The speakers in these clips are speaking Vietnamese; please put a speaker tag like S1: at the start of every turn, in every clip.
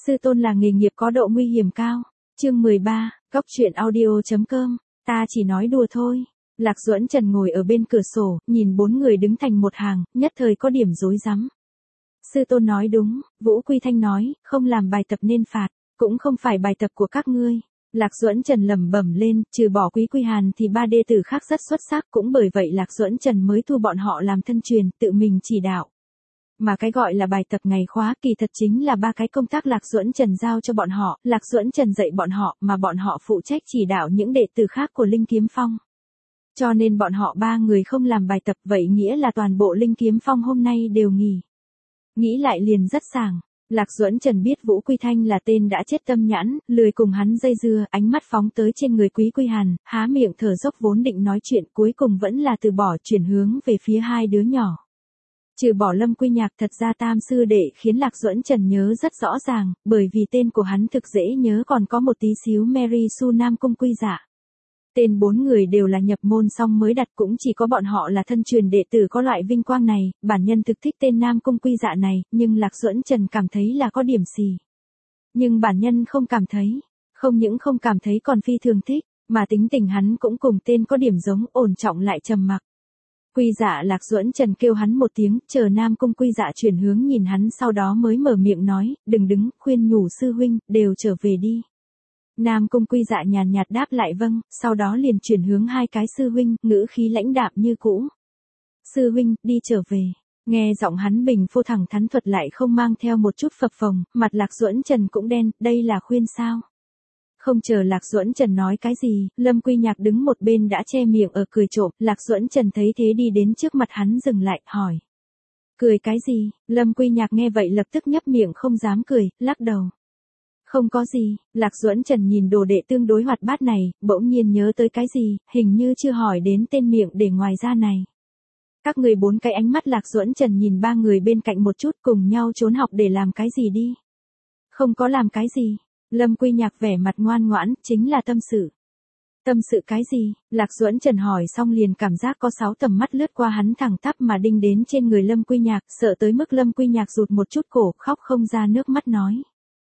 S1: Sư tôn là nghề nghiệp có độ nguy hiểm cao. Chương 13, Cóc truyện audio.com. Ta chỉ nói đùa thôi. Lạc Duẫn Trần ngồi ở bên cửa sổ, nhìn bốn người đứng thành một hàng, nhất thời có điểm rối rắm. Sư tôn nói đúng, Vũ Quy Thanh nói, không làm bài tập nên phạt, cũng không phải bài tập của các ngươi. Lạc Duẫn Trần lẩm bẩm lên, trừ bỏ Quý Quy Hàn thì ba đệ tử khác rất xuất sắc, cũng bởi vậy Lạc Duẫn Trần mới thu bọn họ làm thân truyền, tự mình chỉ đạo. Mà cái gọi là bài tập ngày khóa kỳ thật chính là ba cái công tác Lạc Duẫn Trần giao cho bọn họ, Lạc Duẫn Trần dạy bọn họ, mà bọn họ phụ trách chỉ đạo những đệ tử khác của Linh Kiếm Phong. Cho nên bọn họ ba người không làm bài tập, vậy nghĩa là toàn bộ Linh Kiếm Phong hôm nay đều nghỉ. Nghĩ lại liền rất sảng. Lạc Duẫn Trần biết Vũ Quy Thanh là tên đã chết tâm nhãn, lười cùng hắn dây dưa, ánh mắt phóng tới trên người Quý Quy Hàn, há miệng thở dốc vốn định nói chuyện, cuối cùng vẫn là từ bỏ, chuyển hướng về phía hai đứa nhỏ. Trừ bỏ Lâm Quy Nhạc, thật ra tam sư đệ khiến Lạc Duẫn Trần nhớ rất rõ ràng, bởi vì tên của hắn thực dễ nhớ, còn có một tí xíu Mary Su Nam Cung Quy Dạ. Tên bốn người đều là nhập môn xong mới đặt, cũng chỉ có bọn họ là thân truyền đệ tử có loại vinh quang này, bản nhân thực thích tên Nam Cung Quy Dạ này, nhưng Lạc Duẫn Trần cảm thấy là có điểm xì. Nhưng bản nhân không cảm thấy, không những không cảm thấy còn phi thường thích, mà tính tình hắn cũng cùng tên có điểm giống, ổn trọng lại trầm mặc. Quy Dạ. Lạc Duẫn Trần kêu hắn một tiếng, chờ Nam Cung Quy Dạ chuyển hướng nhìn hắn, sau đó mới mở miệng nói, đừng đứng, khuyên nhủ sư huynh, đều trở về đi. Nam Cung Quy Dạ nhàn nhạt đáp lại vâng, sau đó liền chuyển hướng hai cái sư huynh, ngữ khí lãnh đạm như cũ. Sư huynh, đi trở về. Nghe giọng hắn bình phô thẳng thắn thuật lại không mang theo một chút phập phồng, mặt Lạc Duẫn Trần cũng đen, đây là khuyên sao? Không chờ Lạc Duẫn Trần nói cái gì, Lâm Quy Nhạc đứng một bên đã che miệng ở cười trộm, Lạc Duẫn Trần thấy thế đi đến trước mặt hắn dừng lại, hỏi. Cười cái gì? Lâm Quy Nhạc nghe vậy lập tức nhấp miệng không dám cười, lắc đầu. Không có gì. Lạc Duẫn Trần nhìn đồ đệ tương đối hoạt bát này, bỗng nhiên nhớ tới cái gì, hình như chưa hỏi đến tên miệng để ngoài ra này. Các người bốn cái ánh mắt Lạc Duẫn Trần nhìn ba người bên cạnh một chút, cùng nhau trốn học để làm cái gì đi. Không có làm cái gì. Lâm Quy Nhạc vẻ mặt ngoan ngoãn, chính là tâm sự. Tâm sự cái gì? Lạc Duẫn Trần hỏi xong liền cảm giác có 6 tầm mắt lướt qua hắn thẳng tắp mà đinh đến trên người Lâm Quy Nhạc, sợ tới mức Lâm Quy Nhạc rụt một chút cổ, khóc không ra nước mắt nói.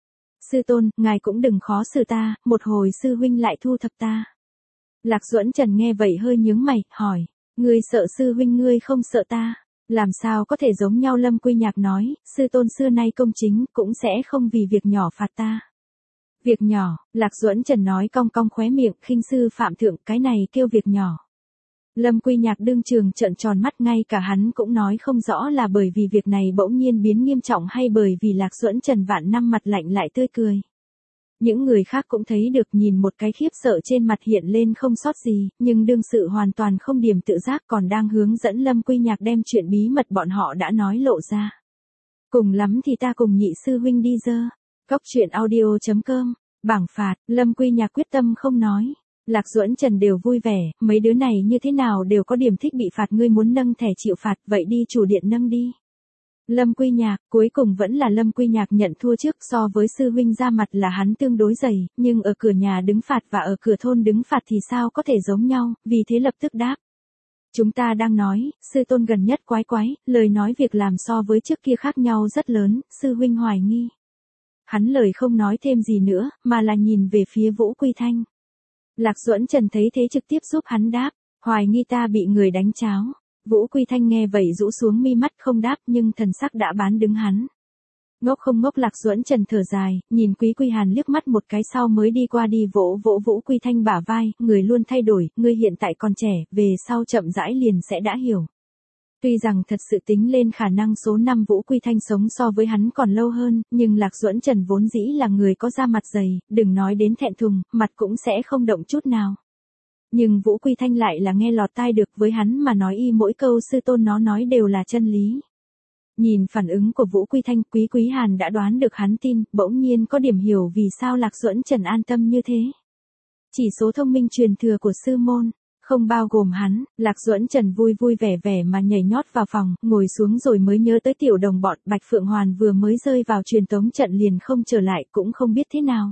S1: Sư tôn, ngài cũng đừng khó xử ta, một hồi sư huynh lại thu thập ta. Lạc Duẫn Trần nghe vậy hơi nhướng mày, hỏi, ngươi sợ sư huynh ngươi không sợ ta? Làm sao có thể giống nhau? Lâm Quy Nhạc nói, sư tôn xưa nay công chính, cũng sẽ không vì việc nhỏ phạt ta. Việc nhỏ, Lạc Duẫn Trần nói cong cong khóe miệng, khinh sư phạm thượng, cái này kêu việc nhỏ. Lâm Quy Nhạc đương trường trợn tròn mắt, ngay cả hắn cũng nói không rõ là bởi vì việc này bỗng nhiên biến nghiêm trọng hay bởi vì Lạc Duẫn Trần vạn năm mặt lạnh lại tươi cười. Những người khác cũng thấy được, nhìn một cái khiếp sợ trên mặt hiện lên không sót gì, nhưng đương sự hoàn toàn không điểm tự giác, còn đang hướng dẫn Lâm Quy Nhạc đem chuyện bí mật bọn họ đã nói lộ ra. Cùng lắm thì ta cùng nhị sư huynh đi dơ. Cóc truyện audio.com. Bảng phạt, Lâm Quy Nhạc quyết tâm không nói. Lạc Duẫn Trần đều vui vẻ, mấy đứa này như thế nào đều có điểm thích bị phạt, ngươi muốn nâng thẻ chịu phạt, vậy đi chủ điện nâng đi. Lâm Quy Nhạc, cuối cùng vẫn là Lâm Quy Nhạc nhận thua trước, so với sư huynh ra mặt là hắn tương đối dày, nhưng ở cửa nhà đứng phạt và ở cửa thôn đứng phạt thì sao có thể giống nhau, vì thế lập tức đáp. Chúng ta đang nói, sư tôn gần nhất quái quái, lời nói việc làm so với trước kia khác nhau rất lớn, sư huynh hoài nghi. Hắn lời không nói thêm gì nữa, mà là nhìn về phía Vũ Quy Thanh. Lạc Duẫn Trần thấy thế trực tiếp giúp hắn đáp, hoài nghi ta bị người đánh cháo. Vũ Quy Thanh nghe vậy rũ xuống mi mắt không đáp, nhưng thần sắc đã bán đứng hắn. Ngốc không ngốc? Lạc Duẫn Trần thở dài, nhìn Quý Quy Hàn liếc mắt một cái sau mới đi qua đi vỗ vỗ Vũ Quy Thanh bả vai, người luôn thay đổi, ngươi hiện tại còn trẻ, về sau chậm rãi liền sẽ đã hiểu. Tuy rằng thật sự tính lên khả năng số 5 Vũ Quy Thanh sống so với hắn còn lâu hơn, nhưng Lạc Duẫn Trần vốn dĩ là người có da mặt dày, đừng nói đến thẹn thùng, mặt cũng sẽ không động chút nào. Nhưng Vũ Quy Thanh lại là nghe lọt tai được, với hắn mà nói y mỗi câu sư tôn nó nói đều là chân lý. Nhìn phản ứng của Vũ Quy Thanh, Quý Hàn đã đoán được hắn tin, bỗng nhiên có điểm hiểu vì sao Lạc Duẫn Trần an tâm như thế. Chỉ số thông minh truyền thừa của sư môn. Không bao gồm hắn. Lạc Duẫn Trần vui vui vẻ vẻ mà nhảy nhót vào phòng, ngồi xuống rồi mới nhớ tới tiểu đồng bọn, Bạch Phượng Hoàn vừa mới rơi vào truyền tống trận liền không trở lại, cũng không biết thế nào.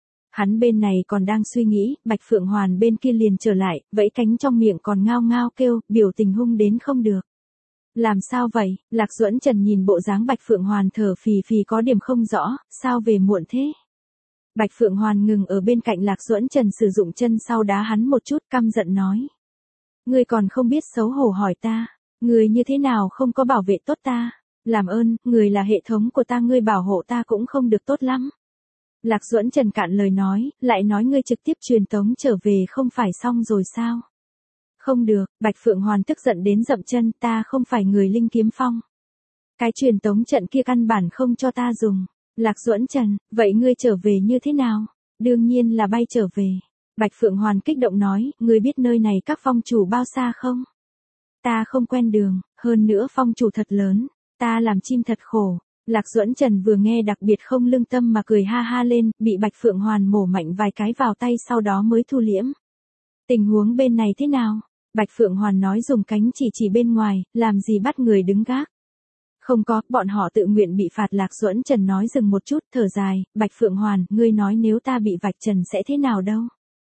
S1: Hắn bên này còn đang suy nghĩ, Bạch Phượng Hoàn bên kia liền trở lại, vẫy cánh trong miệng còn ngao ngao kêu, biểu tình hung đến không được. Làm sao vậy? Lạc Duẫn Trần nhìn bộ dáng Bạch Phượng Hoàn thở phì phì có điểm không rõ, sao về muộn thế? Bạch Phượng Hoàn ngừng ở bên cạnh Lạc Duẫn Trần sử dụng chân sau đá hắn một chút căm giận nói. Ngươi còn không biết xấu hổ hỏi ta, ngươi như thế nào không có bảo vệ tốt ta? Làm ơn, người là hệ thống của ta, ngươi bảo hộ ta cũng không được tốt lắm. Lạc Duẫn Trần cạn lời nói, lại nói ngươi trực tiếp truyền tống trở về không phải xong rồi sao? Không được, Bạch Phượng Hoàn tức giận đến dậm chân, ta không phải người Linh Kiếm Phong. Cái truyền tống trận kia căn bản không cho ta dùng. Lạc Duẫn Trần, vậy ngươi trở về như thế nào? Đương nhiên là bay trở về. Bạch Phượng Hoàn kích động nói, ngươi biết nơi này các phong chủ bao xa không? Ta không quen đường, hơn nữa phong chủ thật lớn, ta làm chim thật khổ. Lạc Duẫn Trần vừa nghe đặc biệt không lương tâm mà cười ha ha lên, bị Bạch Phượng Hoàn mổ mạnh vài cái vào tay sau đó mới thu liễm. Tình huống bên này thế nào? Bạch Phượng Hoàn nói dùng cánh chỉ bên ngoài, làm gì bắt người đứng gác. Không có, bọn họ tự nguyện bị phạt. Lạc Duẫn Trần nói dừng một chút, thở dài, Bạch Phượng Hoàn, ngươi nói nếu ta bị vạch trần sẽ thế nào đâu?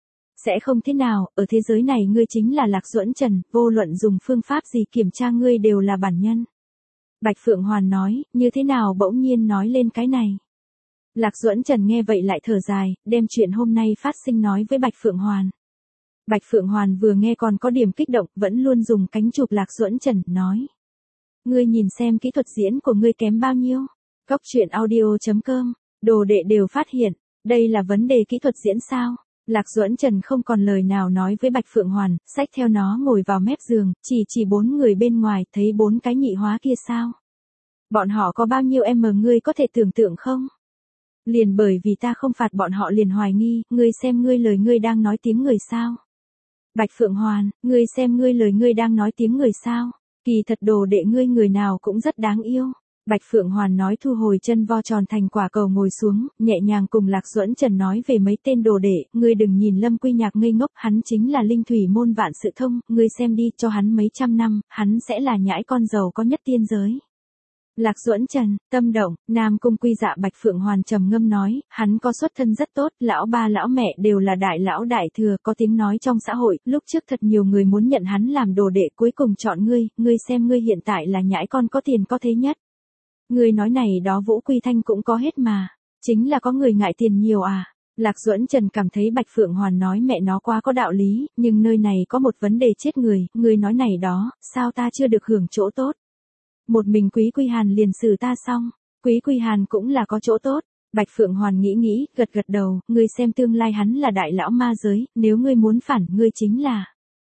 S1: Sẽ không thế nào, ở thế giới này ngươi chính là Lạc Duẫn Trần, vô luận dùng phương pháp gì kiểm tra ngươi đều là bản nhân. Bạch Phượng Hoàn nói, như thế nào bỗng nhiên nói lên cái này. Lạc Duẫn Trần nghe vậy lại thở dài, đem chuyện hôm nay phát sinh nói với Bạch Phượng Hoàn. Bạch Phượng Hoàn vừa nghe còn có điểm kích động, vẫn luôn dùng cánh chụp Lạc Duẫn Trần, nói. Ngươi nhìn xem kỹ thuật diễn của ngươi kém bao nhiêu. Góc truyện audio.com, đồ đệ đều phát hiện, đây là vấn đề kỹ thuật diễn sao. Lạc Duẫn Trần không còn lời nào nói với Bạch Phượng Hoàn, xách theo nó ngồi vào mép giường, chỉ 4 người bên ngoài, thấy 4 cái nhị hóa kia sao. Bọn họ có bao nhiêu ngươi có thể tưởng tượng không? Liền bởi vì ta không phạt bọn họ liền hoài nghi, ngươi xem ngươi lời ngươi đang nói tiếng người sao. Bạch Phượng Hoàn, ngươi xem ngươi lời ngươi đang nói tiếng người sao. Kỳ thật đồ đệ ngươi người nào cũng rất đáng yêu. Bạch Phượng Hoàn nói thu hồi chân vo tròn thành quả cầu ngồi xuống, nhẹ nhàng cùng Lạc Duẫn Trần nói về mấy tên đồ đệ, ngươi đừng nhìn Lâm Quy Nhạc ngây ngốc, hắn chính là linh thủy môn vạn sự thông, ngươi xem đi, cho hắn mấy trăm năm, hắn sẽ là nhãi con giàu có nhất tiên giới. Lạc Duẫn Trần, tâm động, Nam Cung Quy Dạ. Bạch Phượng Hoàn trầm ngâm nói, hắn có xuất thân rất tốt, lão ba lão mẹ đều là đại lão đại thừa, có tiếng nói trong xã hội, lúc trước thật nhiều người muốn nhận hắn làm đồ đệ, cuối cùng chọn ngươi xem ngươi hiện tại là nhãi con có tiền có thế nhất. Ngươi nói này đó Vũ Quy Thanh cũng có hết mà, chính là có người ngại tiền nhiều à. Lạc Duẫn Trần cảm thấy Bạch Phượng Hoàn nói mẹ nó quá có đạo lý, nhưng nơi này có một vấn đề chết người, ngươi nói này đó, sao ta chưa được hưởng chỗ tốt. Một mình Quý Quy Hàn liền xử ta xong, Quý Quy Hàn cũng là có chỗ tốt. Bạch Phượng Hoàn nghĩ, gật đầu, ngươi xem tương lai hắn là đại lão ma giới, nếu ngươi muốn phản, ngươi chính là.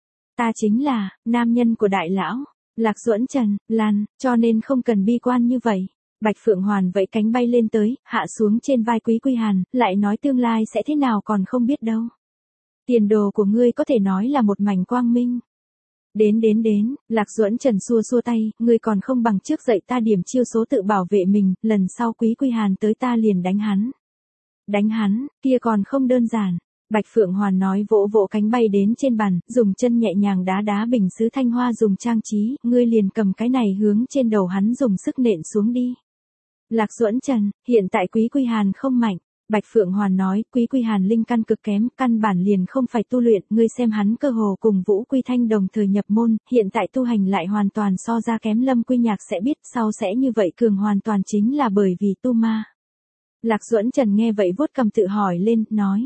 S1: Ta chính là, nam nhân của đại lão. Lạc Duẫn Trần, Lan, cho nên không cần bi quan như vậy. Bạch Phượng Hoàn vẫy cánh bay lên tới, hạ xuống trên vai Quý Quy Hàn, lại nói tương lai sẽ thế nào còn không biết đâu. Tiền đồ của ngươi có thể nói là một mảnh quang minh. Đến, Lạc Duẫn Trần xua tay, ngươi còn không bằng trước dạy ta điểm chiêu số tự bảo vệ mình, lần sau Quý Quy Hàn tới ta liền đánh hắn. Đánh hắn, kia còn không đơn giản. Bạch Phượng Hoàn nói vỗ cánh bay đến trên bàn, dùng chân nhẹ nhàng đá bình sứ thanh hoa dùng trang trí, ngươi liền cầm cái này hướng trên đầu hắn dùng sức nện xuống đi. Lạc Duẫn Trần, hiện tại Quý Quy Hàn không mạnh. Bạch Phượng Hoàn nói, Quý Quy Hàn linh căn cực kém, căn bản liền không phải tu luyện, ngươi xem hắn cơ hồ cùng Vũ Quy Thanh đồng thời nhập môn, hiện tại tu hành lại hoàn toàn so ra kém. Lâm Quy Nhạc sẽ biết sau sẽ như vậy cường hoàn toàn chính là bởi vì tu ma. Lạc Duẫn Trần nghe vậy vuốt cầm tự hỏi lên, nói.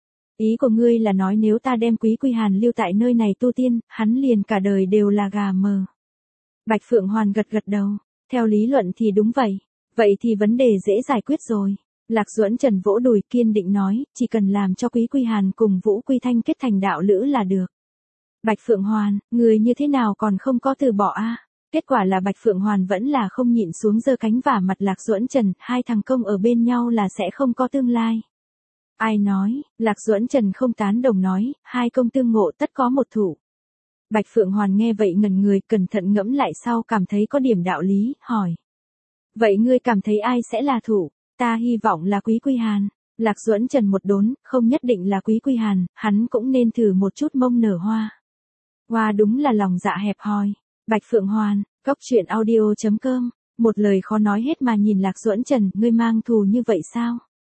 S1: Ý của ngươi là nói nếu ta đem Quý Quy Hàn lưu tại nơi này tu tiên, hắn liền cả đời đều là gà mờ. Bạch Phượng Hoàn gật đầu, theo lý luận thì đúng vậy, vậy thì vấn đề dễ giải quyết rồi. Lạc Duẫn Trần vỗ đùi kiên định nói, chỉ cần làm cho Quý Quy Hàn cùng Vũ Quy Thanh kết thành đạo lữ là được. Bạch Phượng Hoàn, người như thế nào còn không có từ bỏ a? Kết quả là Bạch Phượng Hoàn vẫn là không nhịn xuống giơ cánh vả mặt Lạc Duẫn Trần, hai thằng công ở bên nhau là sẽ không có tương lai. Ai nói, Lạc Duẫn Trần không tán đồng nói, hai công tương ngộ tất có một thủ. Bạch Phượng Hoàn nghe vậy ngẩn người, cẩn thận ngẫm lại sau cảm thấy có điểm đạo lý, hỏi. Vậy ngươi cảm thấy ai sẽ là thủ? Ta hy vọng là Quý Quy Hàn. Lạc Duẫn Trần một đốn, không nhất định là Quý Quy Hàn, hắn cũng nên thử một chút mông nở hoa. Hoa đúng là lòng dạ hẹp hòi. Bạch Phượng Hoàn, góc truyện audio.com, một lời khó nói hết mà nhìn Lạc Duẫn Trần, ngươi mang thù như vậy sao?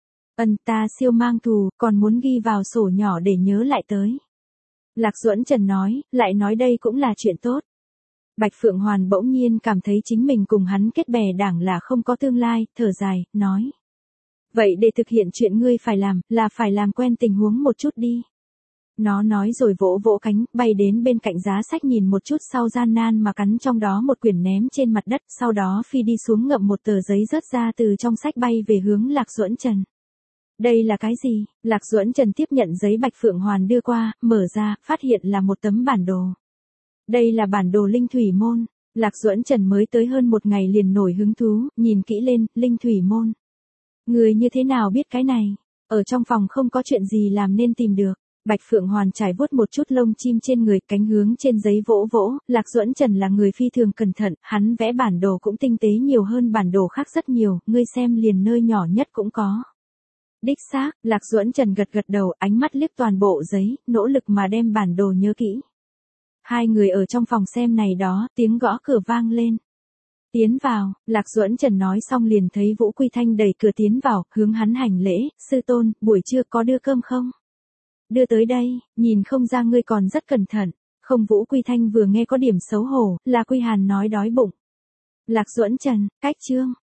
S1: Ta siêu mang thù, còn muốn ghi vào sổ nhỏ để nhớ lại tới. Lạc Duẫn Trần nói, lại nói đây cũng là chuyện tốt. Bạch Phượng Hoàn bỗng nhiên cảm thấy chính mình cùng hắn kết bè đảng là không có tương lai, thở dài, nói. Vậy để thực hiện chuyện ngươi phải làm, là phải làm quen tình huống một chút đi. Nó nói rồi vỗ vỗ cánh, bay đến bên cạnh giá sách nhìn một chút sau gian nan mà cắn trong đó một quyển ném trên mặt đất, sau đó phi đi xuống ngậm một tờ giấy rớt ra từ trong sách bay về hướng Lạc Duẫn Trần. Đây là cái gì? Lạc Duẫn Trần tiếp nhận giấy Bạch Phượng Hoàn đưa qua, mở ra, phát hiện là một tấm bản đồ. Đây là bản đồ Linh Thủy Môn. Lạc Duẫn Trần mới tới hơn một ngày liền nổi hứng thú, nhìn kỹ lên, Linh Thủy Môn. Người như thế nào biết cái này? Ở trong phòng không có chuyện gì làm nên tìm được. Bạch Phượng Hoàn trải vuốt một chút lông chim trên người, cánh hướng trên giấy vỗ vỗ, Lạc Duẫn Trần là người phi thường cẩn thận, hắn vẽ bản đồ cũng tinh tế nhiều hơn bản đồ khác rất nhiều, ngươi xem liền nơi nhỏ nhất cũng có. Đích xác, Lạc Duẫn Trần gật gật đầu, ánh mắt liếc toàn bộ giấy, nỗ lực mà đem bản đồ nhớ kỹ. Hai người ở trong phòng xem này đó, tiếng gõ cửa vang lên. Tiến vào, Lạc Duẫn Trần nói xong liền thấy Vũ Quy Thanh đẩy cửa tiến vào, hướng hắn hành lễ, sư tôn, buổi trưa có đưa cơm không? Đưa tới đây, nhìn không ra ngươi còn rất cẩn thận. Không, Vũ Quy Thanh vừa nghe có điểm xấu hổ, là Quy Hàn nói đói bụng. Lạc Duẫn Trần, cách chương.